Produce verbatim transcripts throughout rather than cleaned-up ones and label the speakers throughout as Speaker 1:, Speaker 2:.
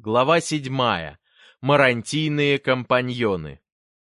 Speaker 1: Глава седьмая. Марантийные компаньоны.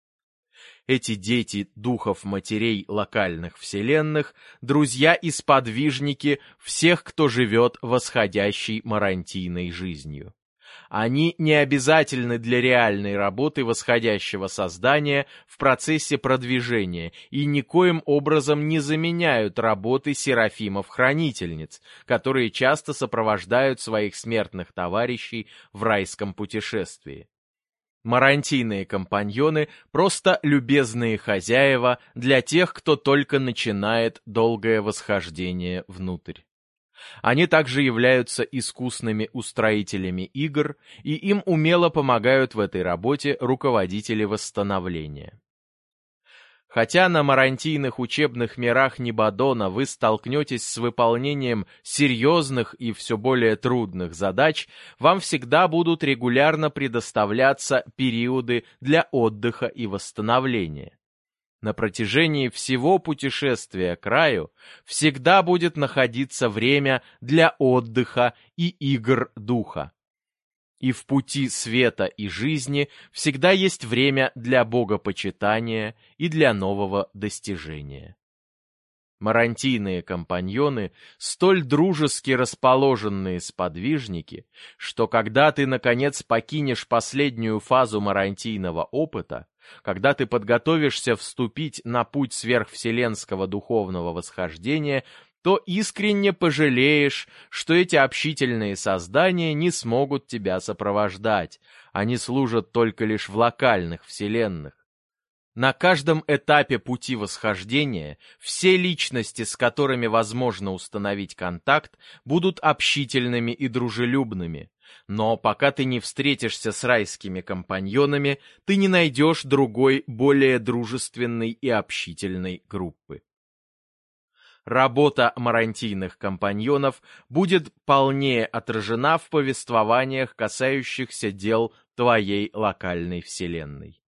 Speaker 1: Эти дети духов матерей локальных вселенных, друзья и сподвижники всех, кто живет восходящей марантийной жизнью. Они не обязательны для реальной работы восходящего создания в процессе продвижения и никоим образом не заменяют работы серафимов-хранительниц, которые часто сопровождают своих смертных товарищей в райском путешествии. Марантийные компаньоны – просто любезные хозяева для тех, кто только начинает долгое восхождение внутрь. Они также являются искусными устроителями игр, и им умело помогают в этой работе руководители восстановления. Хотя на марантийных учебных мирах Нибадона вы столкнетесь с выполнением серьезных и все более трудных задач, вам всегда будут регулярно предоставляться периоды для отдыха и восстановления. На протяжении всего путешествия к раю всегда будет находиться время для отдыха и игр духа. И в пути света и жизни всегда есть время для богопочитания и для нового достижения. Марантийные компаньоны — столь дружески расположенные сподвижники, что когда ты, наконец, покинешь последнюю фазу марантийного опыта, когда ты подготовишься вступить на путь сверхвселенского духовного восхождения, то искренне пожалеешь, что эти общительные создания не смогут тебя сопровождать, они служат только лишь в локальных вселенных. На каждом этапе пути восхождения все личности, с которыми возможно установить контакт, будут общительными и дружелюбными, но пока ты не встретишься с райскими компаньонами, ты не найдешь другой, более дружественной и общительной группы. Работа марантийных компаньонов будет полнее отражена в повествованиях, касающихся дел твоей локальной вселенной.